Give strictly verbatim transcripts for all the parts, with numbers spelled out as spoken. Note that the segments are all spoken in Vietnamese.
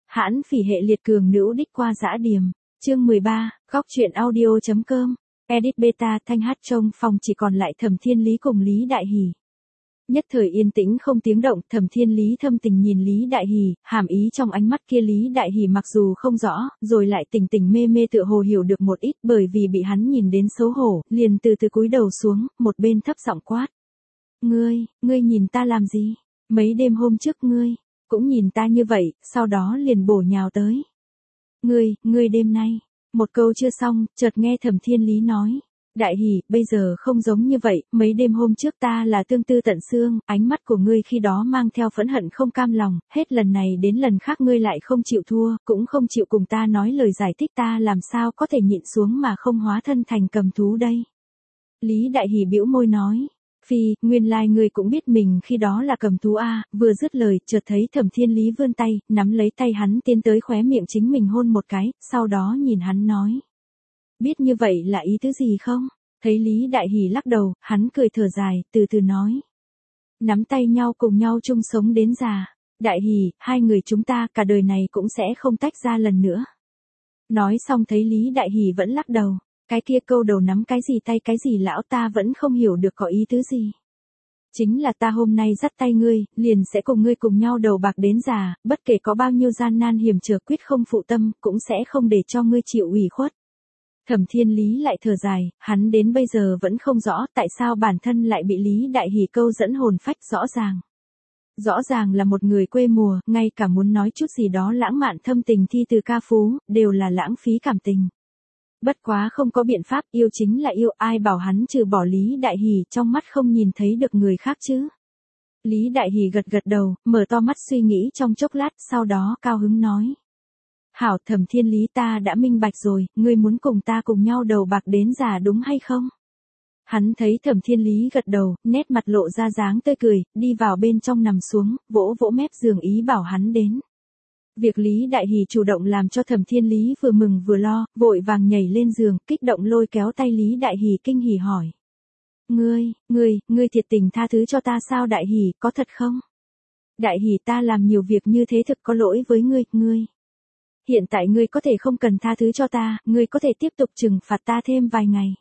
Hãn phỉ hệ liệt cường nữ đích qua dã điềm. Chương mười ba, góc truyện audio.com. Edit beta thanh hát trong phòng chỉ còn lại Thẩm Thiên Lý cùng Lý Đại Hỷ. Nhất thời yên tĩnh không tiếng động, Thẩm Thiên Lý thâm tình nhìn Lý Đại Hỷ, hàm ý trong ánh mắt kia Lý Đại Hỷ mặc dù không rõ, rồi lại tỉnh tỉnh mê mê tựa hồ hiểu được một ít, bởi vì bị hắn nhìn đến xấu hổ, liền từ từ cúi đầu xuống, một bên thấp giọng quát. Ngươi, ngươi nhìn ta làm gì? Mấy đêm hôm trước ngươi cũng nhìn ta như vậy, sau đó liền bổ nhào tới. Ngươi, ngươi đêm nay, một câu chưa xong, chợt nghe Thẩm Thiên Lý nói. Đại Hỷ, bây giờ không giống như vậy, mấy đêm hôm trước ta là tương tư tận xương, ánh mắt của ngươi khi đó mang theo phẫn hận không cam lòng, hết lần này đến lần khác ngươi lại không chịu thua, cũng không chịu cùng ta nói lời giải thích, ta làm sao có thể nhịn xuống mà không hóa thân thành cầm thú đây. Lý Đại Hỷ bĩu môi nói. Phi, nguyên lai like ngươi cũng biết mình khi đó là cầm thú a. Vừa dứt lời, chợt thấy Thẩm Thiên Lý vươn tay, nắm lấy tay hắn tiến tới khóe miệng chính mình hôn một cái, sau đó nhìn hắn nói. Biết như vậy là ý tứ gì không? Thấy Lý Đại Hỷ lắc đầu, hắn cười thở dài, từ từ nói. Nắm tay nhau cùng nhau chung sống đến già. Đại Hỷ, hai người chúng ta cả đời này cũng sẽ không tách ra lần nữa. Nói xong thấy Lý Đại Hỷ vẫn lắc đầu. Cái kia câu đầu nắm cái gì tay cái gì lão ta vẫn không hiểu được có ý tứ gì. Chính là ta hôm nay dắt tay ngươi, liền sẽ cùng ngươi cùng nhau đầu bạc đến già, bất kể có bao nhiêu gian nan hiểm trở quyết không phụ tâm, cũng sẽ không để cho ngươi chịu ủy khuất. Thẩm Thiên Lý lại thở dài, hắn đến bây giờ vẫn không rõ tại sao bản thân lại bị Lý Đại Hỷ câu dẫn hồn phách rõ ràng. Rõ ràng là một người quê mùa, ngay cả muốn nói chút gì đó lãng mạn thâm tình thi từ ca phú, đều là lãng phí cảm tình. Bất quá không có biện pháp, yêu chính là yêu, ai bảo hắn trừ bỏ Lý Đại Hỷ trong mắt không nhìn thấy được người khác chứ. Lý Đại Hỷ gật gật đầu, mở to mắt suy nghĩ trong chốc lát, sau đó cao hứng nói. Hảo, Thẩm Thiên Lý, ta đã minh bạch rồi, ngươi muốn cùng ta cùng nhau đầu bạc đến già đúng hay không? Hắn thấy Thẩm Thiên Lý gật đầu, nét mặt lộ ra dáng tươi cười, đi vào bên trong nằm xuống, vỗ vỗ mép giường ý bảo hắn đến. Việc Lý Đại Hỷ chủ động làm cho Thẩm Thiên Lý vừa mừng vừa lo, vội vàng nhảy lên giường, kích động lôi kéo tay Lý Đại Hỷ kinh hỉ hỏi. Ngươi, ngươi, ngươi thiệt tình tha thứ cho ta sao Đại Hỷ, có thật không? Đại Hỷ, ta làm nhiều việc như thế thực có lỗi với ngươi, ngươi. Hiện tại ngươi có thể không cần tha thứ cho ta, ngươi có thể tiếp tục trừng phạt ta thêm vài ngày.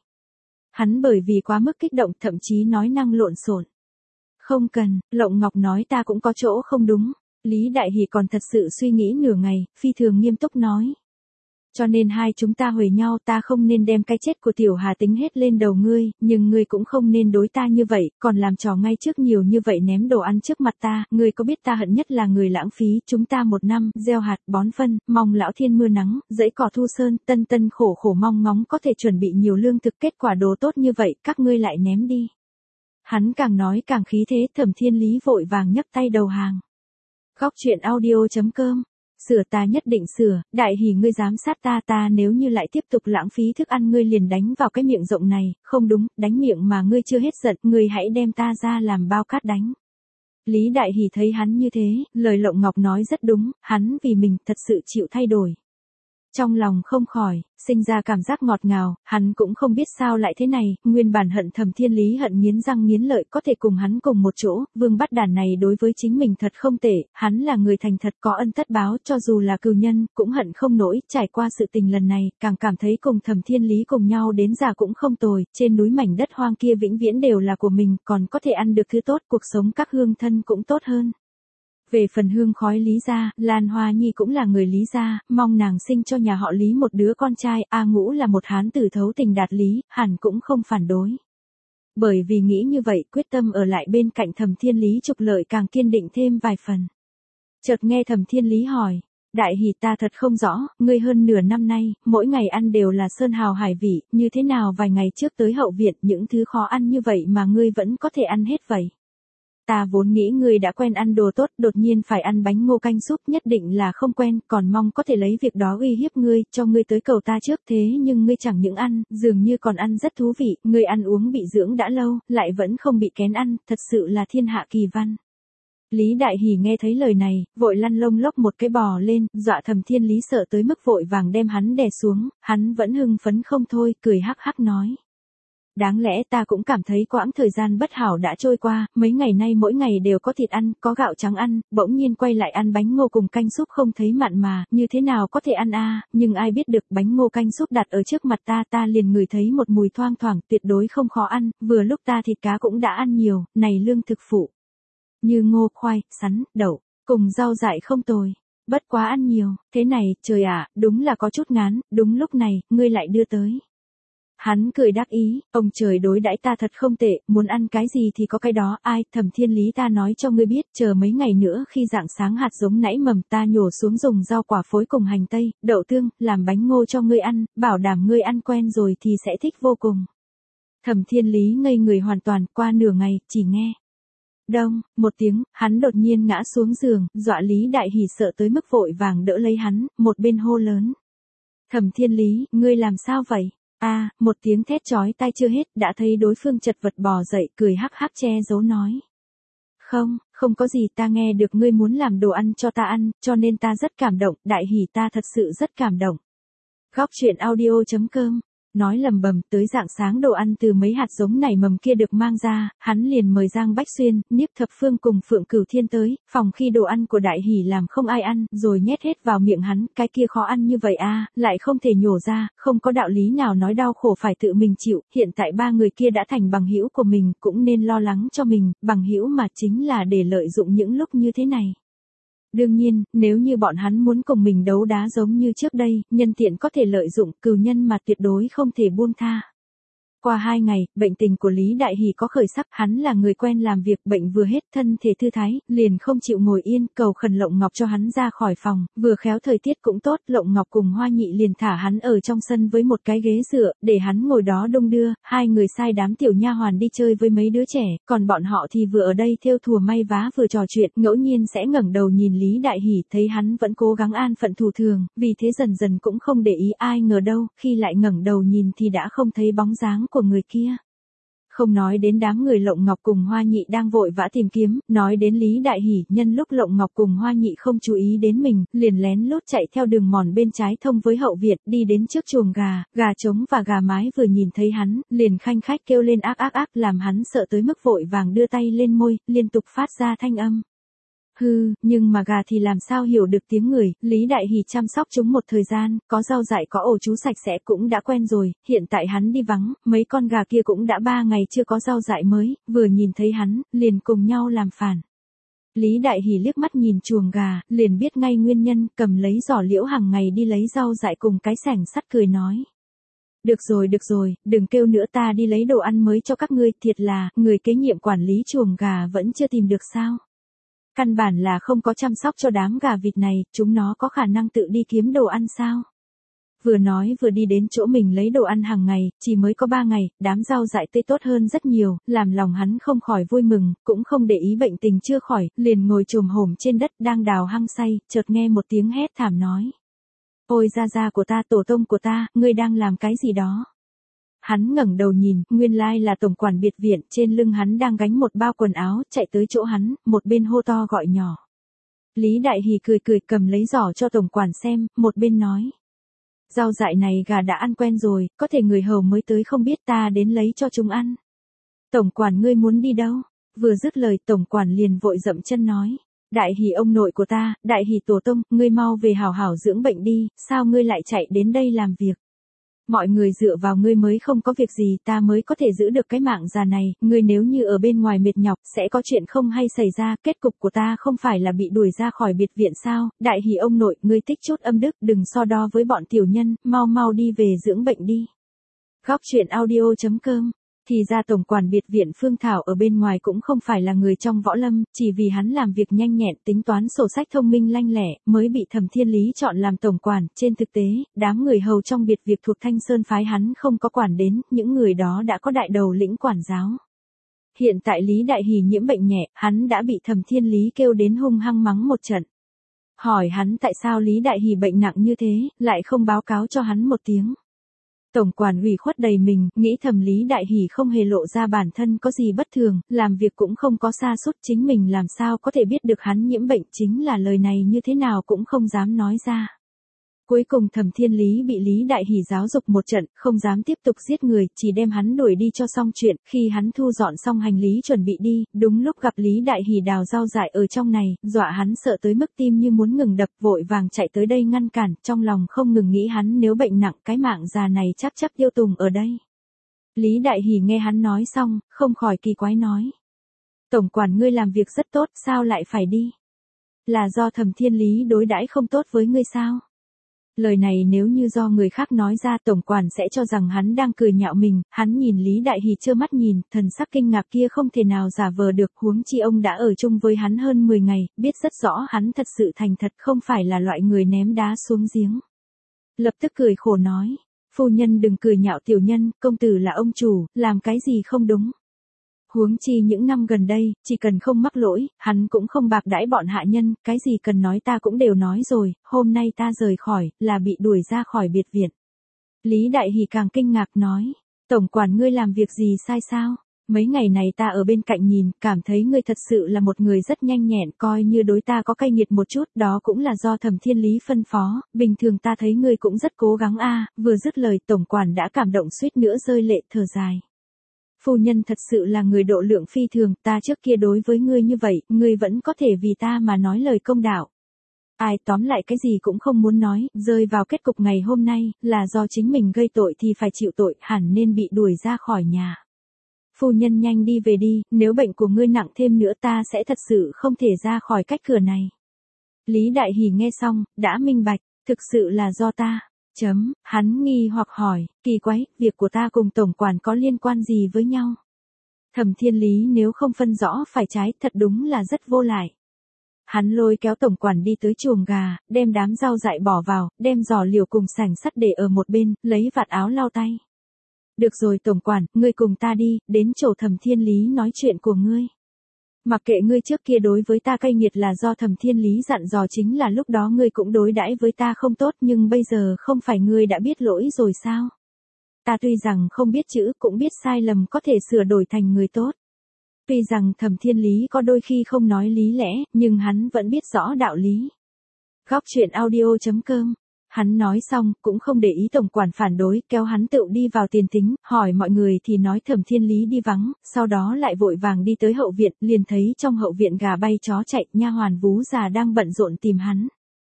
Hắn bởi vì quá mức kích động thậm chí nói năng lộn xộn. Không cần, Lộng Ngọc nói ta cũng có chỗ không đúng. Lý Đại Hỷ còn thật sự suy nghĩ nửa ngày, phi thường nghiêm túc nói. Cho nên hai chúng ta huề nhau, ta không nên đem cái chết của Tiểu Hà tính hết lên đầu ngươi, nhưng ngươi cũng không nên đối ta như vậy, còn làm trò ngay trước nhiều như vậy ném đồ ăn trước mặt ta, ngươi có biết ta hận nhất là người lãng phí, chúng ta một năm, gieo hạt, bón phân, mong lão thiên mưa nắng, dẫy cỏ thu sơn, tân tân khổ khổ mong ngóng có thể chuẩn bị nhiều lương thực, kết quả đồ tốt như vậy, các ngươi lại ném đi. Hắn càng nói càng khí thế, Thẩm Thiên Lý vội vàng nhấc tay đầu hàng. Góc truyện audio.com. Sửa ta nhất định sửa, Đại Hỷ ngươi giám sát ta ta nếu như lại tiếp tục lãng phí thức ăn ngươi liền đánh vào cái miệng rộng này, không đúng, đánh miệng mà ngươi chưa hết giận, ngươi hãy đem ta ra làm bao cát đánh. Lý Đại Hỷ thấy hắn như thế, lời Lộng Ngọc nói rất đúng, hắn vì mình thật sự chịu thay đổi. Trong lòng không khỏi, sinh ra cảm giác ngọt ngào, hắn cũng không biết sao lại thế này, nguyên bản hận Thẩm Thiên Lý hận nghiến răng nghiến lợi có thể cùng hắn cùng một chỗ, vương bắt đàn này đối với chính mình thật không tệ, hắn là người thành thật có ân tất báo cho dù là cừu nhân, cũng hận không nổi, trải qua sự tình lần này, càng cảm thấy cùng Thẩm Thiên Lý cùng nhau đến già cũng không tồi, trên núi mảnh đất hoang kia vĩnh viễn đều là của mình, còn có thể ăn được thứ tốt, cuộc sống các hương thân cũng tốt hơn. Về phần hương khói Lý gia, Lan Hoa Nhi cũng là người Lý gia, mong nàng sinh cho nhà họ Lý một đứa con trai, A Ngũ là một hán tử thấu tình đạt lý, hẳn cũng không phản đối. Bởi vì nghĩ như vậy, quyết tâm ở lại bên cạnh Thẩm Thiên Lý trục lợi càng kiên định thêm vài phần. Chợt nghe Thẩm Thiên Lý hỏi, Đại Hỷ ta thật không rõ, ngươi hơn nửa năm nay, mỗi ngày ăn đều là sơn hào hải vị, như thế nào vài ngày trước tới hậu viện những thứ khó ăn như vậy mà ngươi vẫn có thể ăn hết vậy. Ta vốn nghĩ ngươi đã quen ăn đồ tốt, đột nhiên phải ăn bánh ngô canh súp nhất định là không quen, còn mong có thể lấy việc đó uy hiếp ngươi, cho ngươi tới cầu ta trước thế nhưng ngươi chẳng những ăn, dường như còn ăn rất thú vị, ngươi ăn uống bị dưỡng đã lâu, lại vẫn không bị kén ăn, thật sự là thiên hạ kỳ văn. Lý Đại Hỷ nghe thấy lời này, vội lăn lông lốc một cái bò lên, dọa Thẩm Thiên Lý sợ tới mức vội vàng đem hắn đè xuống, hắn vẫn hưng phấn không thôi, cười hắc hắc nói. Đáng lẽ ta cũng cảm thấy quãng thời gian bất hảo đã trôi qua, mấy ngày nay mỗi ngày đều có thịt ăn, có gạo trắng ăn, bỗng nhiên quay lại ăn bánh ngô cùng canh súp không thấy mặn mà, như thế nào có thể ăn a? Nhưng ai biết được bánh ngô canh súp đặt ở trước mặt ta ta liền ngửi thấy một mùi thoang thoảng, tuyệt đối không khó ăn, vừa lúc ta thịt cá cũng đã ăn nhiều, này lương thực phụ. Như ngô, khoai, sắn, đậu, cùng rau dại không tồi. Bất quá ăn nhiều, thế này, trời ạ, đúng là có chút ngán, đúng lúc này, ngươi lại đưa tới. Hắn cười đắc ý, ông trời đối đãi ta thật không tệ, muốn ăn cái gì thì có cái đó, ai, Thẩm Thiên Lý ta nói cho ngươi biết, chờ mấy ngày nữa khi rạng sáng hạt giống nảy mầm ta nhổ xuống dùng rau quả phối cùng hành tây, đậu tương, làm bánh ngô cho ngươi ăn, bảo đảm ngươi ăn quen rồi thì sẽ thích vô cùng. Thẩm Thiên Lý ngây người hoàn toàn, qua nửa ngày, chỉ nghe. Đông, một tiếng, hắn đột nhiên ngã xuống giường, dọa Lý Đại Hỉ sợ tới mức vội vàng đỡ lấy hắn, một bên hô lớn. Thẩm Thiên Lý, ngươi làm sao vậy? A, à, một tiếng thét chói tai chưa hết, đã thấy đối phương chật vật bò dậy, cười hắc hắc che giấu nói. Không, không có gì, ta nghe được ngươi muốn làm đồ ăn cho ta ăn, cho nên ta rất cảm động, Đại Hỉ ta thật sự rất cảm động. Góc truyện audio chấm com Nói lầm bầm, tới rạng sáng đồ ăn từ mấy hạt giống nảy mầm kia được mang ra, hắn liền mời Giang Bách Xuyên, Niếp Thập Phương cùng Phượng Cửu Thiên tới, phòng khi đồ ăn của Đại Hỉ làm không ai ăn, rồi nhét hết vào miệng hắn, cái kia khó ăn như vậy a, lại không thể nhổ ra, không có đạo lý nào nói đau khổ phải tự mình chịu, hiện tại ba người kia đã thành bằng hữu của mình, cũng nên lo lắng cho mình, bằng hữu mà chính là để lợi dụng những lúc như thế này. Đương nhiên, nếu như bọn hắn muốn cùng mình đấu đá giống như trước đây, nhân tiện có thể lợi dụng, cừu nhân mà tuyệt đối không thể buông tha. Qua hai ngày, bệnh tình của Lý Đại Hỉ có khởi sắc, hắn là người quen làm việc, bệnh vừa hết, thân thể thư thái, liền không chịu ngồi yên, cầu khẩn Lộng Ngọc cho hắn ra khỏi phòng, vừa khéo thời tiết cũng tốt, Lộng Ngọc cùng Hoa Nhị liền thả hắn ở trong sân với một cái ghế dựa, để hắn ngồi đó đung đưa, hai người sai đám tiểu nha hoàn đi chơi với mấy đứa trẻ, còn bọn họ thì vừa ở đây thêu thùa may vá vừa trò chuyện, ngẫu nhiên sẽ ngẩng đầu nhìn Lý Đại Hỉ, thấy hắn vẫn cố gắng an phận thủ thường, vì thế dần dần cũng không để ý, ai ngờ đâu, khi lại ngẩng đầu nhìn thì đã không thấy bóng dáng của người kia. Không nói đến đám người Lộng Ngọc cùng Hoa Nhị đang vội vã tìm kiếm, nói đến Lý Đại Hỉ, nhân lúc Lộng Ngọc cùng Hoa Nhị không chú ý đến mình, liền lén lút chạy theo đường mòn bên trái thông với hậu viện, đi đến trước chuồng gà, gà trống và gà mái vừa nhìn thấy hắn, liền khanh khách kêu lên ác ác ác, làm hắn sợ tới mức vội vàng đưa tay lên môi, liên tục phát ra thanh âm. Hừ, nhưng mà gà thì làm sao hiểu được tiếng người, Lý Đại Hỉ chăm sóc chúng một thời gian, có rau dại có ổ chú sạch sẽ cũng đã quen rồi, hiện tại hắn đi vắng, mấy con gà kia cũng đã ba ngày chưa có rau dại mới, vừa nhìn thấy hắn, liền cùng nhau làm phản. Lý Đại Hỉ liếc mắt nhìn chuồng gà, liền biết ngay nguyên nhân, cầm lấy giỏ liễu hàng ngày đi lấy rau dại cùng cái sẻng sắt cười nói. Được rồi được rồi, đừng kêu nữa, ta đi lấy đồ ăn mới cho các ngươi, thiệt là, người kế nhiệm quản lý chuồng gà vẫn chưa tìm được sao? Căn bản là không có chăm sóc cho đám gà vịt này, chúng nó có khả năng tự đi kiếm đồ ăn sao? Vừa nói vừa đi đến chỗ mình lấy đồ ăn hàng ngày, chỉ mới có ba ngày, đám rau dại tươi tốt hơn rất nhiều, làm lòng hắn không khỏi vui mừng, cũng không để ý bệnh tình chưa khỏi, liền ngồi chồm hổm trên đất đang đào hăng say, chợt nghe một tiếng hét thảm nói. Ôi gia gia của ta, tổ tông của ta, ngươi đang làm cái gì đó? Hắn ngẩng đầu nhìn, nguyên lai là tổng quản biệt viện, trên lưng hắn đang gánh một bao quần áo, chạy tới chỗ hắn, một bên hô to gọi nhỏ. Lý Đại Hỉ cười cười cầm lấy giỏ cho tổng quản xem, một bên nói. Rau dại này gà đã ăn quen rồi, có thể người hầu mới tới không biết, ta đến lấy cho chúng ăn. Tổng quản ngươi muốn đi đâu? Vừa dứt lời tổng quản liền vội dậm chân nói. Đại Hỉ ông nội của ta, Đại Hỉ tổ tông, ngươi mau về hảo hảo dưỡng bệnh đi, sao ngươi lại chạy đến đây làm việc? Mọi người dựa vào ngươi mới không có việc gì, ta mới có thể giữ được cái mạng già này, ngươi nếu như ở bên ngoài mệt nhọc, sẽ có chuyện không hay xảy ra, kết cục của ta không phải là bị đuổi ra khỏi biệt viện sao? Đại Hỉ ông nội, ngươi tích chút âm đức, đừng so đo với bọn tiểu nhân, mau mau đi về dưỡng bệnh đi. Góc truyện audio chấm com Thì ra tổng quản biệt viện Phương Thảo ở bên ngoài cũng không phải là người trong võ lâm, chỉ vì hắn làm việc nhanh nhẹn, tính toán sổ sách thông minh lanh lẹ, mới bị Thẩm Thiên Lý chọn làm tổng quản. Trên thực tế, đám người hầu trong biệt việc thuộc Thanh Sơn phái hắn không có quản đến, những người đó đã có đại đầu lĩnh quản giáo. Hiện tại Lý Đại Hỉ nhiễm bệnh nhẹ, hắn đã bị Thẩm Thiên Lý kêu đến hung hăng mắng một trận. Hỏi hắn tại sao Lý Đại Hỉ bệnh nặng như thế, lại không báo cáo cho hắn một tiếng. Tổng quản ủy khuất đầy mình, nghĩ thầm Lý Đại Hỉ không hề lộ ra bản thân có gì bất thường, làm việc cũng không có sa sút, chính mình làm sao có thể biết được hắn nhiễm bệnh, chính là lời này như thế nào cũng không dám nói ra. Cuối cùng Thẩm Thiên Lý bị Lý Đại Hỷ giáo dục một trận, không dám tiếp tục giết người, chỉ đem hắn đuổi đi cho xong chuyện. Khi hắn thu dọn xong hành lý chuẩn bị đi, đúng lúc gặp Lý Đại Hỷ đào rau dại ở trong này, dọa hắn sợ tới mức tim như muốn ngừng đập, vội vàng chạy tới đây ngăn cản, trong lòng không ngừng nghĩ hắn nếu bệnh nặng cái mạng già này chắc chắc tiêu tùng ở đây. Lý Đại Hỷ nghe hắn nói xong, không khỏi kỳ quái nói. Tổng quản ngươi làm việc rất tốt, sao lại phải đi? Là do Thẩm Thiên Lý đối đãi không tốt với ngươi sao? Lời này nếu như do người khác nói ra tổng quản sẽ cho rằng hắn đang cười nhạo mình, hắn nhìn Lý Đại Hỷ trơ mắt nhìn, thần sắc kinh ngạc kia không thể nào giả vờ được, huống chi ông đã ở chung với hắn hơn mười ngày, biết rất rõ hắn thật sự thành thật không phải là loại người ném đá xuống giếng. Lập tức cười khổ nói, phu nhân đừng cười nhạo tiểu nhân, công tử là ông chủ, làm cái gì không đúng. Huống chi những năm gần đây, chỉ cần không mắc lỗi, hắn cũng không bạc đãi bọn hạ nhân, cái gì cần nói ta cũng đều nói rồi, hôm nay ta rời khỏi, là bị đuổi ra khỏi biệt viện. Lý Đại Hỷ càng kinh ngạc nói, tổng quản ngươi làm việc gì sai sao? Mấy ngày này ta ở bên cạnh nhìn, cảm thấy ngươi thật sự là một người rất nhanh nhẹn, coi như đối ta có cay nghiệt một chút, đó cũng là do Thẩm Thiên Lý phân phó, bình thường ta thấy ngươi cũng rất cố gắng a. Vừa dứt lời tổng quản đã cảm động suýt nữa rơi lệ thở dài. Phu nhân thật sự là người độ lượng phi thường, ta trước kia đối với ngươi như vậy, ngươi vẫn có thể vì ta mà nói lời công đạo. Ai tóm lại cái gì cũng không muốn nói, rơi vào kết cục ngày hôm nay, là do chính mình gây tội thì phải chịu tội, hẳn nên bị đuổi ra khỏi nhà. Phu nhân nhanh đi về đi, nếu bệnh của ngươi nặng thêm nữa ta sẽ thật sự không thể ra khỏi cách cửa này. Lý Đại Hỷ nghe xong, đã minh bạch, thực sự là do ta. Chấm, hắn nghi hoặc hỏi, kỳ quái, việc của ta cùng tổng quản có liên quan gì với nhau? Thẩm Thiên Lý nếu không phân rõ phải trái thật đúng là rất vô lại. Hắn lôi kéo tổng quản đi tới chuồng gà, đem đám rau dại bỏ vào, đem giò liều cùng sành sắt để ở một bên, lấy vạt áo lau tay. Được rồi tổng quản, ngươi cùng ta đi, đến chỗ Thẩm Thiên Lý nói chuyện của ngươi. Mặc kệ ngươi trước kia đối với ta cay nghiệt là do Thẩm Thiên Lý dặn dò, chính là lúc đó ngươi cũng đối đãi với ta không tốt, nhưng bây giờ không phải ngươi đã biết lỗi rồi sao? Ta tuy rằng không biết chữ, cũng biết sai lầm có thể sửa đổi thành người tốt. Tuy rằng Thẩm Thiên Lý có đôi khi không nói lý lẽ, nhưng hắn vẫn biết rõ đạo lý. Góc truyện audio chấm com. Hắn nói xong, cũng không để ý tổng quản phản đối, kéo hắn tự đi vào tiền thính, hỏi mọi người thì nói Thẩm Thiên Lý đi vắng, sau đó lại vội vàng đi tới hậu viện, liền thấy trong hậu viện gà bay chó chạy, nha hoàn vú già đang bận rộn tìm hắn.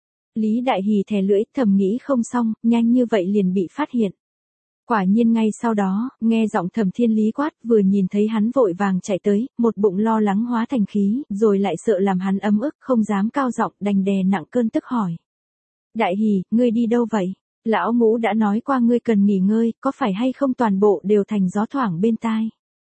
Lý Đại Hỷ thè lưỡi, thầm nghĩ không xong, nhanh như vậy liền bị phát hiện. Quả nhiên ngay sau đó, nghe giọng Thẩm Thiên Lý quát, vừa nhìn thấy hắn vội vàng chạy tới, một bụng lo lắng hóa thành khí, rồi lại sợ làm hắn ấm ức, không dám cao giọng, đành đè nặng cơn tức hỏi. Đại Hỷ, ngươi đi đâu vậy? Lão Ngũ đã nói qua ngươi cần nghỉ ngơi, có phải hay không toàn bộ đều thành gió thoảng bên tai.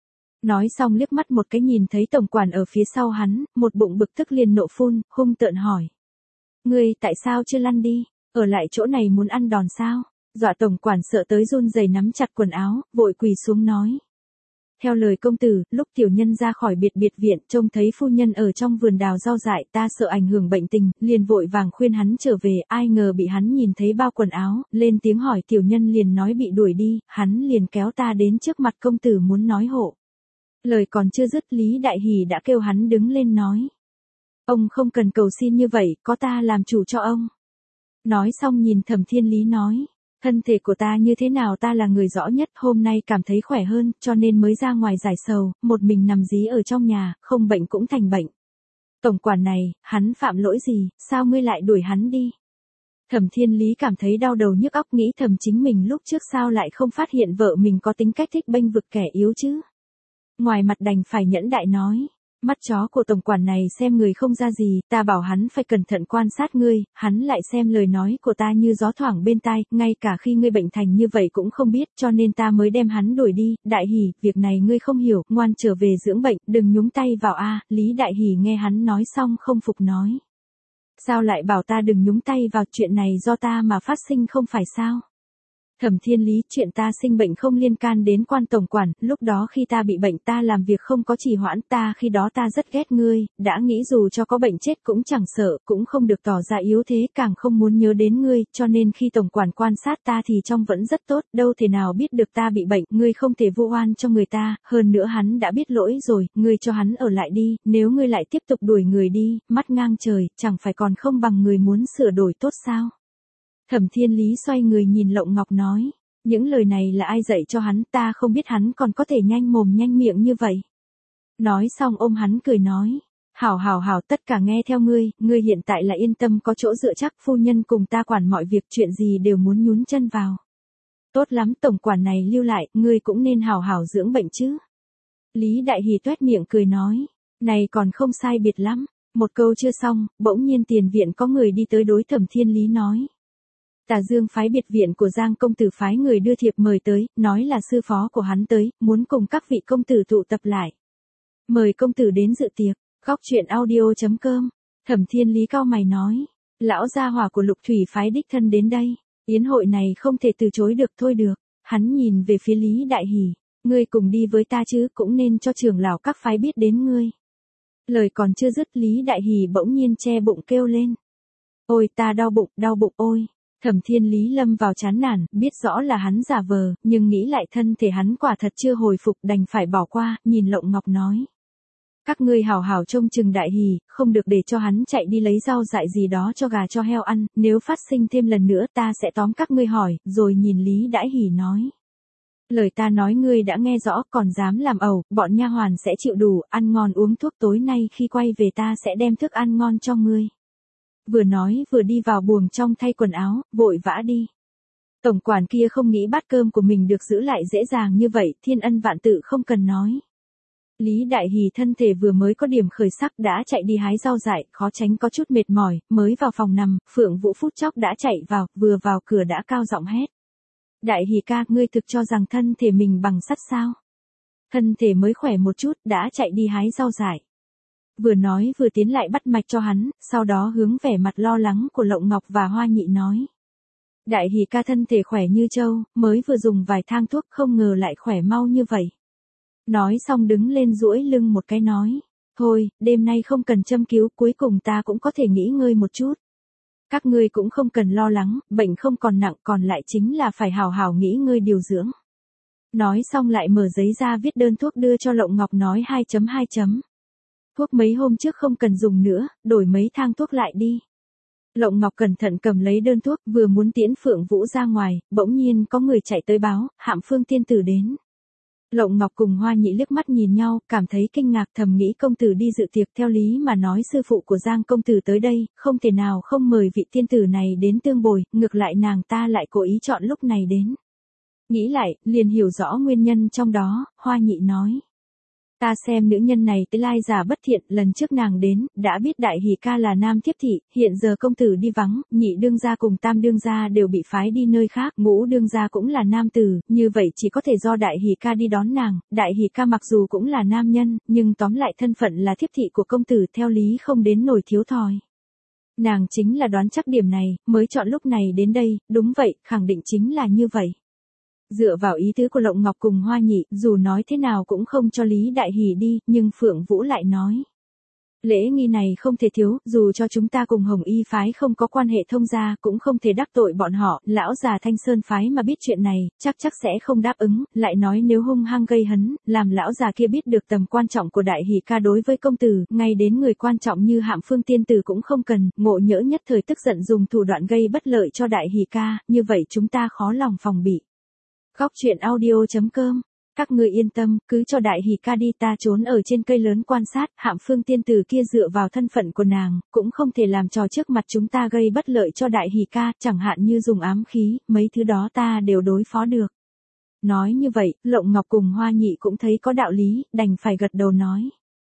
Nói xong liếc mắt một cái nhìn thấy tổng quản ở phía sau hắn, một bụng bực tức liền nộ phun, hung tợn hỏi. Ngươi tại sao chưa lăn đi, ở lại chỗ này muốn ăn đòn sao? Dọa tổng quản sợ tới run rẩy nắm chặt quần áo, vội quỳ xuống nói. Theo lời công tử, lúc tiểu nhân ra khỏi biệt biệt viện, trông thấy phu nhân ở trong vườn đào rau dại, ta sợ ảnh hưởng bệnh tình, liền vội vàng khuyên hắn trở về, ai ngờ bị hắn nhìn thấy bao quần áo, lên tiếng hỏi tiểu nhân liền nói bị đuổi đi, hắn liền kéo ta đến trước mặt công tử muốn nói hộ. Lời còn chưa dứt, Lý Đại Hỷ đã kêu hắn đứng lên nói. Ông không cần cầu xin như vậy, có ta làm chủ cho ông. Nói xong nhìn Thẩm Thiên Lý nói. Thân thể của ta như thế nào ta là người rõ nhất, hôm nay cảm thấy khỏe hơn, cho nên mới ra ngoài giải sầu, một mình nằm dí ở trong nhà, không bệnh cũng thành bệnh. Tổng quản này, hắn phạm lỗi gì, sao ngươi lại đuổi hắn đi? Thẩm Thiên Lý cảm thấy đau đầu nhức óc, nghĩ thầm chính mình lúc trước sao lại không phát hiện vợ mình có tính cách thích bênh vực kẻ yếu chứ? Ngoài mặt đành phải nhẫn đại nói. Mắt chó của tổng quản này xem người không ra gì, ta bảo hắn phải cẩn thận quan sát ngươi, hắn lại xem lời nói của ta như gió thoảng bên tai, ngay cả khi ngươi bệnh thành như vậy cũng không biết, cho nên ta mới đem hắn đuổi đi. Đại Hỷ, việc này ngươi không hiểu, ngoan trở về dưỡng bệnh, đừng nhúng tay vào a. Lý Đại Hỷ nghe hắn nói xong không phục nói. Sao lại bảo ta đừng nhúng tay vào, chuyện này do ta mà phát sinh không phải sao? Thẩm Thiên Lý, chuyện ta sinh bệnh không liên can đến quan tổng quản, lúc đó khi ta bị bệnh ta làm việc không có trì hoãn, ta khi đó ta rất ghét ngươi, đã nghĩ dù cho có bệnh chết cũng chẳng sợ, cũng không được tỏ ra yếu thế, càng không muốn nhớ đến ngươi, cho nên khi tổng quản quan sát ta thì trong vẫn rất tốt, đâu thể nào biết được ta bị bệnh, ngươi không thể vu oan cho người ta, hơn nữa hắn đã biết lỗi rồi, ngươi cho hắn ở lại đi, nếu ngươi lại tiếp tục đuổi người đi, mắt ngang trời, chẳng phải còn không bằng người muốn sửa đổi tốt sao? Thẩm Thiên Lý xoay người nhìn Lộng Ngọc nói, những lời này là ai dạy cho hắn, ta không biết hắn còn có thể nhanh mồm nhanh miệng như vậy. Nói xong ôm hắn cười nói, hảo hảo hảo, tất cả nghe theo ngươi, ngươi hiện tại là yên tâm có chỗ dựa chắc, phu nhân cùng ta quản mọi việc, chuyện gì đều muốn nhún chân vào. Tốt lắm, tổng quản này lưu lại, ngươi cũng nên hảo hảo dưỡng bệnh chứ. Lý Đại Hỷ tuét miệng cười nói, này còn không sai biệt lắm. Một câu chưa xong, bỗng nhiên tiền viện có người đi tới đối Thẩm Thiên Lý nói. Tà Dương phái biệt viện của Giang công tử phái người đưa thiệp mời tới, nói là sư phó của hắn tới, muốn cùng các vị công tử tụ tập lại. Mời công tử đến dự tiệc. Góc truyện audio chấm com. Thẩm Thiên Lý cau mày nói, lão gia hỏa của Lục Thủy phái đích thân đến đây, yến hội này không thể từ chối được, thôi được. Hắn nhìn về phía Lý Đại Hỷ, ngươi cùng đi với ta chứ, cũng nên cho trưởng lão các phái biết đến ngươi. Lời còn chưa dứt, Lý Đại Hỷ bỗng nhiên che bụng kêu lên. Ôi ta đau bụng, đau bụng ôi. Thẩm Thiên Lý lâm vào chán nản, biết rõ là hắn giả vờ, nhưng nghĩ lại thân thể hắn quả thật chưa hồi phục, đành phải bỏ qua, nhìn Lộng Ngọc nói. Các ngươi hảo hảo trông chừng Đại Hỷ, không được để cho hắn chạy đi lấy rau dại gì đó cho gà cho heo ăn, nếu phát sinh thêm lần nữa ta sẽ tóm các ngươi hỏi, rồi nhìn Lý Đại Hỷ nói. Lời ta nói ngươi đã nghe rõ, còn dám làm ẩu, bọn nha hoàn sẽ chịu đủ, ăn ngon uống thuốc, tối nay khi quay về ta sẽ đem thức ăn ngon cho ngươi. Vừa nói vừa đi vào buồng trong thay quần áo, vội vã đi. Tổng quản kia không nghĩ bát cơm của mình được giữ lại dễ dàng như vậy, thiên ân vạn tự không cần nói. Lý Đại Hỷ thân thể vừa mới có điểm khởi sắc đã chạy đi hái rau dại, khó tránh có chút mệt mỏi, mới vào phòng nằm, Phượng Vũ phút chốc đã chạy vào, vừa vào cửa đã cao giọng hét. Đại Hỷ ca, ngươi thực cho rằng thân thể mình bằng sắt sao? Thân thể mới khỏe một chút, đã chạy đi hái rau dại. Vừa nói vừa tiến lại bắt mạch cho hắn, sau đó hướng vẻ mặt lo lắng của Lộng Ngọc và Hoa Nhị nói. Đại Hỷ ca thân thể khỏe như trâu, mới vừa dùng vài thang thuốc không ngờ lại khỏe mau như vậy. Nói xong đứng lên duỗi lưng một cái nói. Thôi, đêm nay không cần châm cứu, cuối cùng ta cũng có thể nghỉ ngơi một chút. Các ngươi cũng không cần lo lắng, bệnh không còn nặng, còn lại chính là phải hào hào nghỉ ngơi điều dưỡng. Nói xong lại mở giấy ra viết đơn thuốc đưa cho Lộng Ngọc nói hai chấm hai chấm. Thuốc mấy hôm trước không cần dùng nữa, đổi mấy thang thuốc lại đi. Lộng Ngọc cẩn thận cầm lấy đơn thuốc, vừa muốn tiễn Phượng Vũ ra ngoài, bỗng nhiên có người chạy tới báo, Hạm Phương tiên tử đến. Lộng Ngọc cùng Hoa Nhị liếc mắt nhìn nhau, cảm thấy kinh ngạc, thầm nghĩ công tử đi dự tiệc, theo lý mà nói sư phụ của Giang công tử tới đây, không thể nào không mời vị tiên tử này đến tương bồi, ngược lại nàng ta lại cố ý chọn lúc này đến. Nghĩ lại, liền hiểu rõ nguyên nhân trong đó, Hoa Nhị nói. Ta xem nữ nhân này tới lai giả bất thiện, lần trước nàng đến, đã biết Đại Hỷ ca là nam thiếp thị, hiện giờ công tử đi vắng, nhị đương gia cùng tam đương gia đều bị phái đi nơi khác, ngũ đương gia cũng là nam tử, như vậy chỉ có thể do Đại Hỷ ca đi đón nàng. Đại Hỷ ca mặc dù cũng là nam nhân, nhưng tóm lại thân phận là thiếp thị của công tử, theo lý không đến nổi thiếu thòi. Nàng chính là đoán chắc điểm này, mới chọn lúc này đến đây, đúng vậy, khẳng định chính là như vậy. Dựa vào ý tứ của Lộng Ngọc cùng Hoa Nhị, dù nói thế nào cũng không cho Lý Đại Hỷ đi, nhưng Phượng Vũ lại nói. Lễ nghi này không thể thiếu, dù cho chúng ta cùng Hồng Y phái không có quan hệ thông gia, cũng không thể đắc tội bọn họ, lão già Thanh Sơn phái mà biết chuyện này, chắc chắc sẽ không đáp ứng, lại nói nếu hung hăng gây hấn, làm lão già kia biết được tầm quan trọng của Đại Hỷ ca đối với công tử, ngay đến người quan trọng như Hạm Phương tiên tử cũng không cần, ngộ nhỡ nhất thời tức giận dùng thủ đoạn gây bất lợi cho Đại Hỷ ca, như vậy chúng ta khó lòng phòng bị. Góc truyện audio chấm com. Các ngươi yên tâm, cứ cho Đại Hỷ ca đi, ta trốn ở trên cây lớn quan sát, Hạm Phương tiên tử kia dựa vào thân phận của nàng, cũng không thể làm trò trước mặt chúng ta gây bất lợi cho Đại Hỷ ca, chẳng hạn như dùng ám khí, mấy thứ đó ta đều đối phó được. Nói như vậy, Lộng Ngọc cùng Hoa Nhị cũng thấy có đạo lý, đành phải gật đầu nói.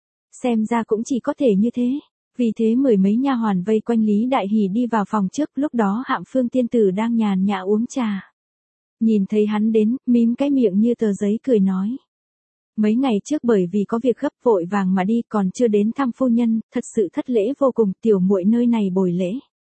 Xem ra cũng chỉ có thể như thế. Vì thế mười mấy nha hoàn vây quanh Lý Đại Hỷ đi vào phòng trước, lúc đó Hạm Phương tiên tử đang nhàn nhã uống trà. Nhìn thấy hắn đến, mím cái miệng như tờ giấy cười nói. Mấy ngày trước bởi vì có việc gấp vội vàng mà đi, còn chưa đến thăm phu nhân, thật sự thất lễ vô cùng, tiểu muội nơi này bồi lễ.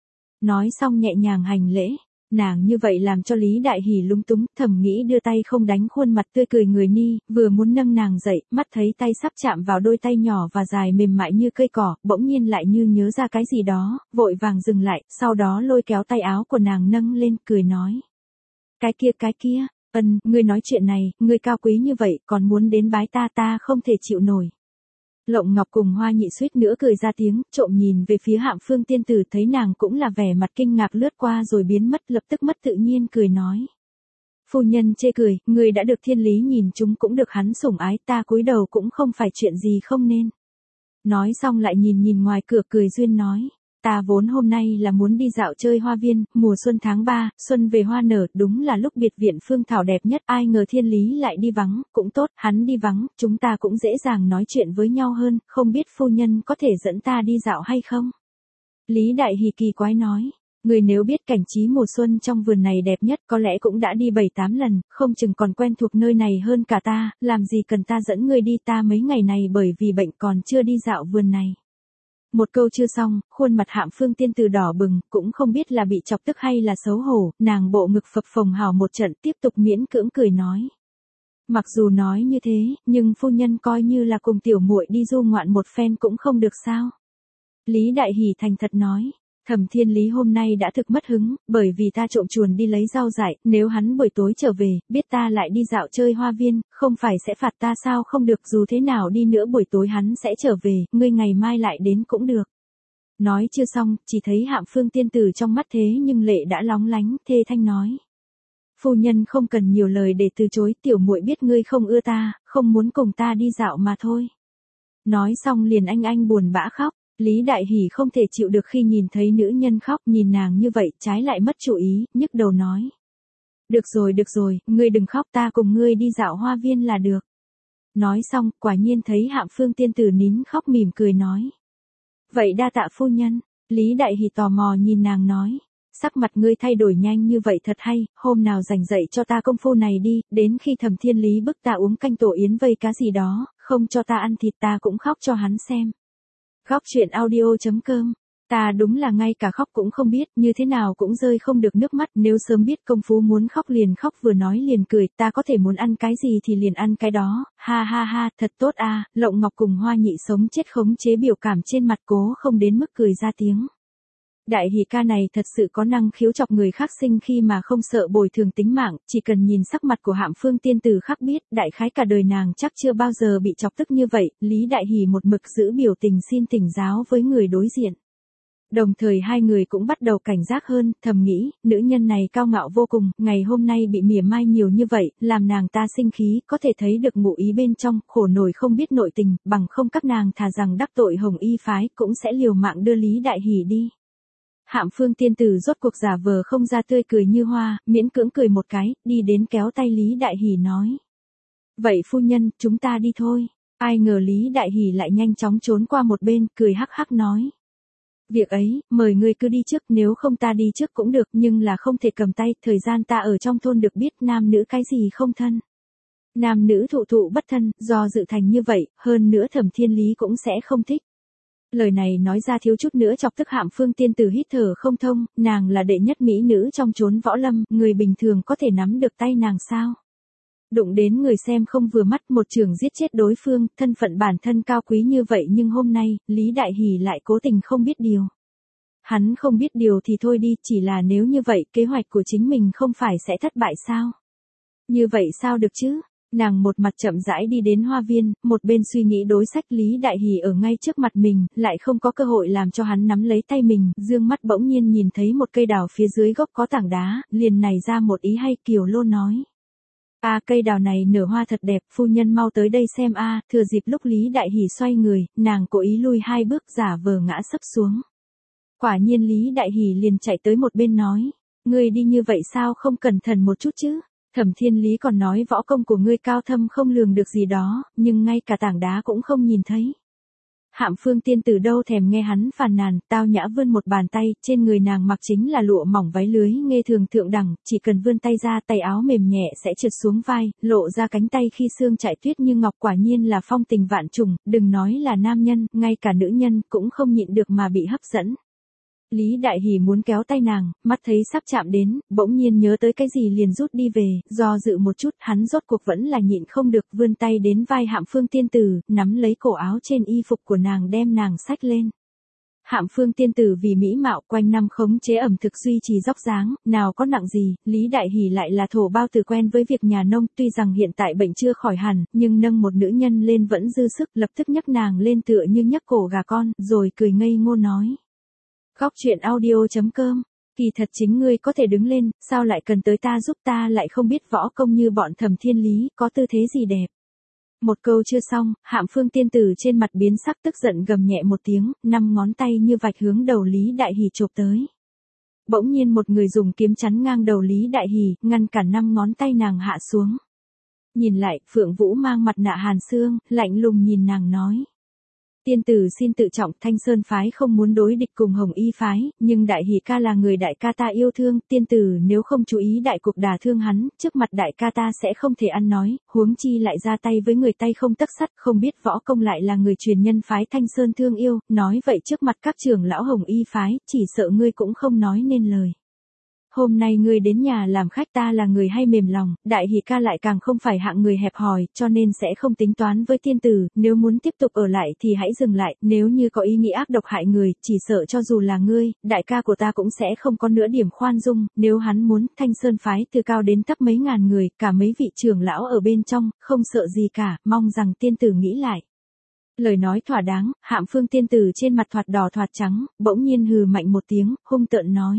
Nói xong nhẹ nhàng hành lễ, nàng như vậy làm cho Lý Đại Hỷ lúng túng, thầm nghĩ đưa tay không đánh khuôn mặt tươi cười người ni, vừa muốn nâng nàng dậy, mắt thấy tay sắp chạm vào đôi tay nhỏ và dài mềm mại như cây cỏ, bỗng nhiên lại như nhớ ra cái gì đó, vội vàng dừng lại, sau đó lôi kéo tay áo của nàng nâng lên, cười nói. Cái kia cái kia, ân, ngươi nói chuyện này, ngươi cao quý như vậy, còn muốn đến bái ta ta không thể chịu nổi. Lộng Ngọc cùng Hoa Nhị suýt nữa cười ra tiếng, trộm nhìn về phía Hạm Phương tiên tử, thấy nàng cũng là vẻ mặt kinh ngạc lướt qua rồi biến mất, lập tức mất tự nhiên cười nói. Phu nhân chê cười, người đã được thiên lý nhìn chúng cũng được hắn sủng ái, ta cúi đầu cũng không phải chuyện gì không nên. Nói xong lại nhìn nhìn ngoài cửa cười duyên nói. Ta vốn hôm nay là muốn đi dạo chơi hoa viên, mùa xuân tháng ba, xuân về hoa nở, đúng là lúc biệt viện phương thảo đẹp nhất, ai ngờ thiên lý lại đi vắng, cũng tốt, hắn đi vắng, chúng ta cũng dễ dàng nói chuyện với nhau hơn, không biết phu nhân có thể dẫn ta đi dạo hay không? Lý Đại Hỷ kỳ quái nói, người nếu biết cảnh trí mùa xuân trong vườn này đẹp nhất có lẽ cũng đã đi bảy tám lần, không chừng còn quen thuộc nơi này hơn cả ta, làm gì cần ta dẫn người đi, ta mấy ngày này bởi vì bệnh còn chưa đi dạo vườn này. Một câu chưa xong, khuôn mặt Hạm Phương tiên tử đỏ bừng, cũng không biết là bị chọc tức hay là xấu hổ, nàng bộ ngực phập phồng hào một trận tiếp tục miễn cưỡng cười nói. Mặc dù nói như thế, nhưng phu nhân coi như là cùng tiểu muội đi du ngoạn một phen cũng không được sao. Lý Đại Hỷ thành thật nói. Thẩm Thiên Lý hôm nay đã thực mất hứng, bởi vì ta trộm chuồn đi lấy rau dại, nếu hắn buổi tối trở về, biết ta lại đi dạo chơi hoa viên, không phải sẽ phạt ta sao, không được, dù thế nào đi nữa buổi tối hắn sẽ trở về, ngươi ngày mai lại đến cũng được. Nói chưa xong, chỉ thấy Hạm Phương tiên tử trong mắt thế nhưng lệ đã lóng lánh, thê thanh nói. Phu nhân không cần nhiều lời để từ chối, tiểu muội biết ngươi không ưa ta, không muốn cùng ta đi dạo mà thôi. Nói xong liền anh anh buồn bã khóc. Lý Đại Hỷ không thể chịu được khi nhìn thấy nữ nhân khóc, nhìn nàng như vậy, trái lại mất chủ ý, nhức đầu nói. Được rồi được rồi, ngươi đừng khóc, ta cùng ngươi đi dạo hoa viên là được. Nói xong, quả nhiên thấy Hạm Phương tiên tử nín khóc mỉm cười nói. Vậy đa tạ phu nhân, Lý Đại Hỷ tò mò nhìn nàng nói. Sắc mặt ngươi thay đổi nhanh như vậy thật hay, hôm nào rảnh dậy cho ta công phu này đi, đến khi Thẩm Thiên Lý bức ta uống canh tổ yến vây cá gì đó, không cho ta ăn thịt ta cũng khóc cho hắn xem. Góc truyện audio chấm com. Ta đúng là ngay cả khóc cũng không biết, như thế nào cũng rơi không được nước mắt, nếu sớm biết công phu muốn khóc liền khóc vừa nói liền cười, ta có thể muốn ăn cái gì thì liền ăn cái đó, ha ha ha, thật tốt a. À. Lộng Ngọc cùng Hoa Nhị sống chết khống chế biểu cảm trên mặt cố không đến mức cười ra tiếng. Đại Hỷ ca này thật sự có năng khiếu chọc người khác sinh khi mà không sợ bồi thường tính mạng, chỉ cần nhìn sắc mặt của Hạm Phương tiên tử khắc biết, đại khái cả đời nàng chắc chưa bao giờ bị chọc tức như vậy, Lý Đại Hỷ một mực giữ biểu tình xin thỉnh giáo với người đối diện. Đồng thời hai người cũng bắt đầu cảnh giác hơn, thầm nghĩ, nữ nhân này cao ngạo vô cùng, ngày hôm nay bị mỉa mai nhiều như vậy, làm nàng ta sinh khí, có thể thấy được ngụ ý bên trong, khổ nổi không biết nội tình, bằng không các nàng thà rằng đắc tội Hồng Y phái cũng sẽ liều mạng đưa Lý Đại Hỷ đi. Hạm Phương tiên tử rốt cuộc giả vờ không ra tươi cười như hoa, miễn cưỡng cười một cái, đi đến kéo tay Lý Đại Hỷ nói. Vậy phu nhân, chúng ta đi thôi. Ai ngờ Lý Đại Hỷ lại nhanh chóng trốn qua một bên, cười hắc hắc nói. Việc ấy, mời ngươi cứ đi trước, nếu không ta đi trước cũng được, nhưng là không thể cầm tay, thời gian ta ở trong thôn được biết nam nữ cái gì không thân. Nam nữ thụ thụ bất thân, do dự thành như vậy, hơn nữa Thẩm Thiên Lý cũng sẽ không thích. Lời này nói ra thiếu chút nữa chọc tức Hạm Phương tiên tử hít thở không thông, nàng là đệ nhất mỹ nữ trong chốn võ lâm, người bình thường có thể nắm được tay nàng sao? Đụng đến người xem không vừa mắt, một trường giết chết đối phương, thân phận bản thân cao quý như vậy nhưng hôm nay, Lý Đại Hỷ lại cố tình không biết điều. Hắn không biết điều thì thôi đi, chỉ là nếu như vậy, kế hoạch của chính mình không phải sẽ thất bại sao? Như vậy sao được chứ? Nàng một mặt chậm rãi đi đến hoa viên, một bên suy nghĩ đối sách Lý Đại Hỷ ở ngay trước mặt mình, lại không có cơ hội làm cho hắn nắm lấy tay mình, dương mắt bỗng nhiên nhìn thấy một cây đào phía dưới gốc có tảng đá, liền nảy ra một ý hay, Kiều Lô nói. A à, cây đào này nở hoa thật đẹp, phu nhân mau tới đây xem a. À, thừa dịp lúc Lý Đại Hỷ xoay người, nàng cố ý lui hai bước giả vờ ngã sấp xuống. Quả nhiên Lý Đại Hỷ liền chạy tới một bên nói, ngươi đi như vậy sao không cẩn thận một chút chứ? Thẩm Thiên Lý còn nói võ công của ngươi cao thâm không lường được gì đó, nhưng ngay cả tảng đá cũng không nhìn thấy. Hạm Phương tiên tử đâu thèm nghe hắn phàn nàn, tao nhã vươn một bàn tay, trên người nàng mặc chính là lụa mỏng váy lưới nghe thường thượng đẳng, chỉ cần vươn tay ra, tay áo mềm nhẹ sẽ trượt xuống vai, lộ ra cánh tay khi xương chạy tuyết như ngọc, quả nhiên là phong tình vạn trùng, đừng nói là nam nhân, ngay cả nữ nhân cũng không nhịn được mà bị hấp dẫn. Lý Đại Hỷ muốn kéo tay nàng, mắt thấy sắp chạm đến, bỗng nhiên nhớ tới cái gì liền rút đi về, do dự một chút, hắn rốt cuộc vẫn là nhịn không được, vươn tay đến vai Hạm Phương tiên tử, nắm lấy cổ áo trên y phục của nàng đem nàng xách lên. Hạm Phương tiên tử vì mỹ mạo quanh năm khống chế ẩm thực duy trì dốc dáng, nào có nặng gì, Lý Đại Hỷ lại là thổ bao từ quen với việc nhà nông, tuy rằng hiện tại bệnh chưa khỏi hẳn, nhưng nâng một nữ nhân lên vẫn dư sức, lập tức nhấc nàng lên tựa như nhấc cổ gà con, rồi cười ngây ngô nói. Góc truyện audio.com Kỳ thật chính ngươi có thể đứng lên, sao lại cần tới ta giúp, ta lại không biết võ công như bọn Thẩm Thiên Lý, có tư thế gì đẹp. Một câu chưa xong, Hạm Phương tiên tử trên mặt biến sắc tức giận gầm nhẹ một tiếng, năm ngón tay như vạch hướng đầu Lý Đại Hỷ chộp tới. Bỗng nhiên một người dùng kiếm chắn ngang đầu Lý Đại Hỷ, ngăn cản năm ngón tay nàng hạ xuống. Nhìn lại, Phượng Vũ mang mặt nạ hàn xương, lạnh lùng nhìn nàng nói. Tiên tử xin tự trọng, Thanh Sơn phái không muốn đối địch cùng Hồng Y phái, nhưng Đại Hỷ ca là người đại ca ta yêu thương, tiên tử nếu không chú ý đại cục đả thương hắn, trước mặt đại ca ta sẽ không thể ăn nói, huống chi lại ra tay với người tay không tấc sắt, không biết võ công lại là người truyền nhân phái Thanh Sơn thương yêu, nói vậy trước mặt các trưởng lão Hồng Y phái, chỉ sợ ngươi cũng không nói nên lời. Hôm nay ngươi đến nhà làm khách, ta là người hay mềm lòng, Đại Hỷ ca lại càng không phải hạng người hẹp hòi, cho nên sẽ không tính toán với tiên tử, nếu muốn tiếp tục ở lại thì hãy dừng lại, nếu như có ý nghĩ ác độc hại người, chỉ sợ cho dù là ngươi, đại ca của ta cũng sẽ không có nửa điểm khoan dung, nếu hắn muốn, Thanh Sơn phái từ cao đến thấp mấy ngàn người, cả mấy vị trưởng lão ở bên trong, không sợ gì cả, mong rằng tiên tử nghĩ lại. Lời nói thỏa đáng, Hạm Phương tiên tử trên mặt thoạt đỏ thoạt trắng, bỗng nhiên hừ mạnh một tiếng, hung tợn nói.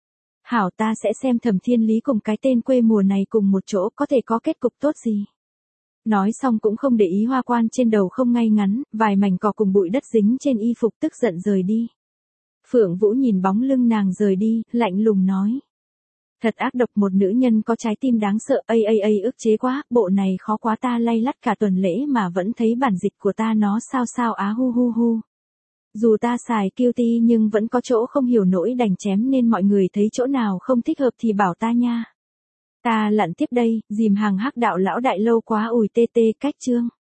Hảo, ta sẽ xem Thẩm Thiên Lý cùng cái tên quê mùa này cùng một chỗ có thể có kết cục tốt gì. Nói xong cũng không để ý hoa quan trên đầu không ngay ngắn, vài mảnh cỏ cùng bụi đất dính trên y phục, tức giận rời đi. Phượng Vũ nhìn bóng lưng nàng rời đi, lạnh lùng nói. Thật ác độc, một nữ nhân có trái tim đáng sợ, ây ây ây ức chế quá, bộ này khó quá, ta lay lắt cả tuần lễ mà vẫn thấy bản dịch của ta nó sao sao á hu hu hu. Dù ta xài kiêu ti nhưng vẫn có chỗ không hiểu nổi, đành chém, nên mọi người thấy chỗ nào không thích hợp thì bảo ta nha. Ta lặn tiếp đây, dìm hàng hắc đạo lão đại lâu quá ủi tê tê cách chương.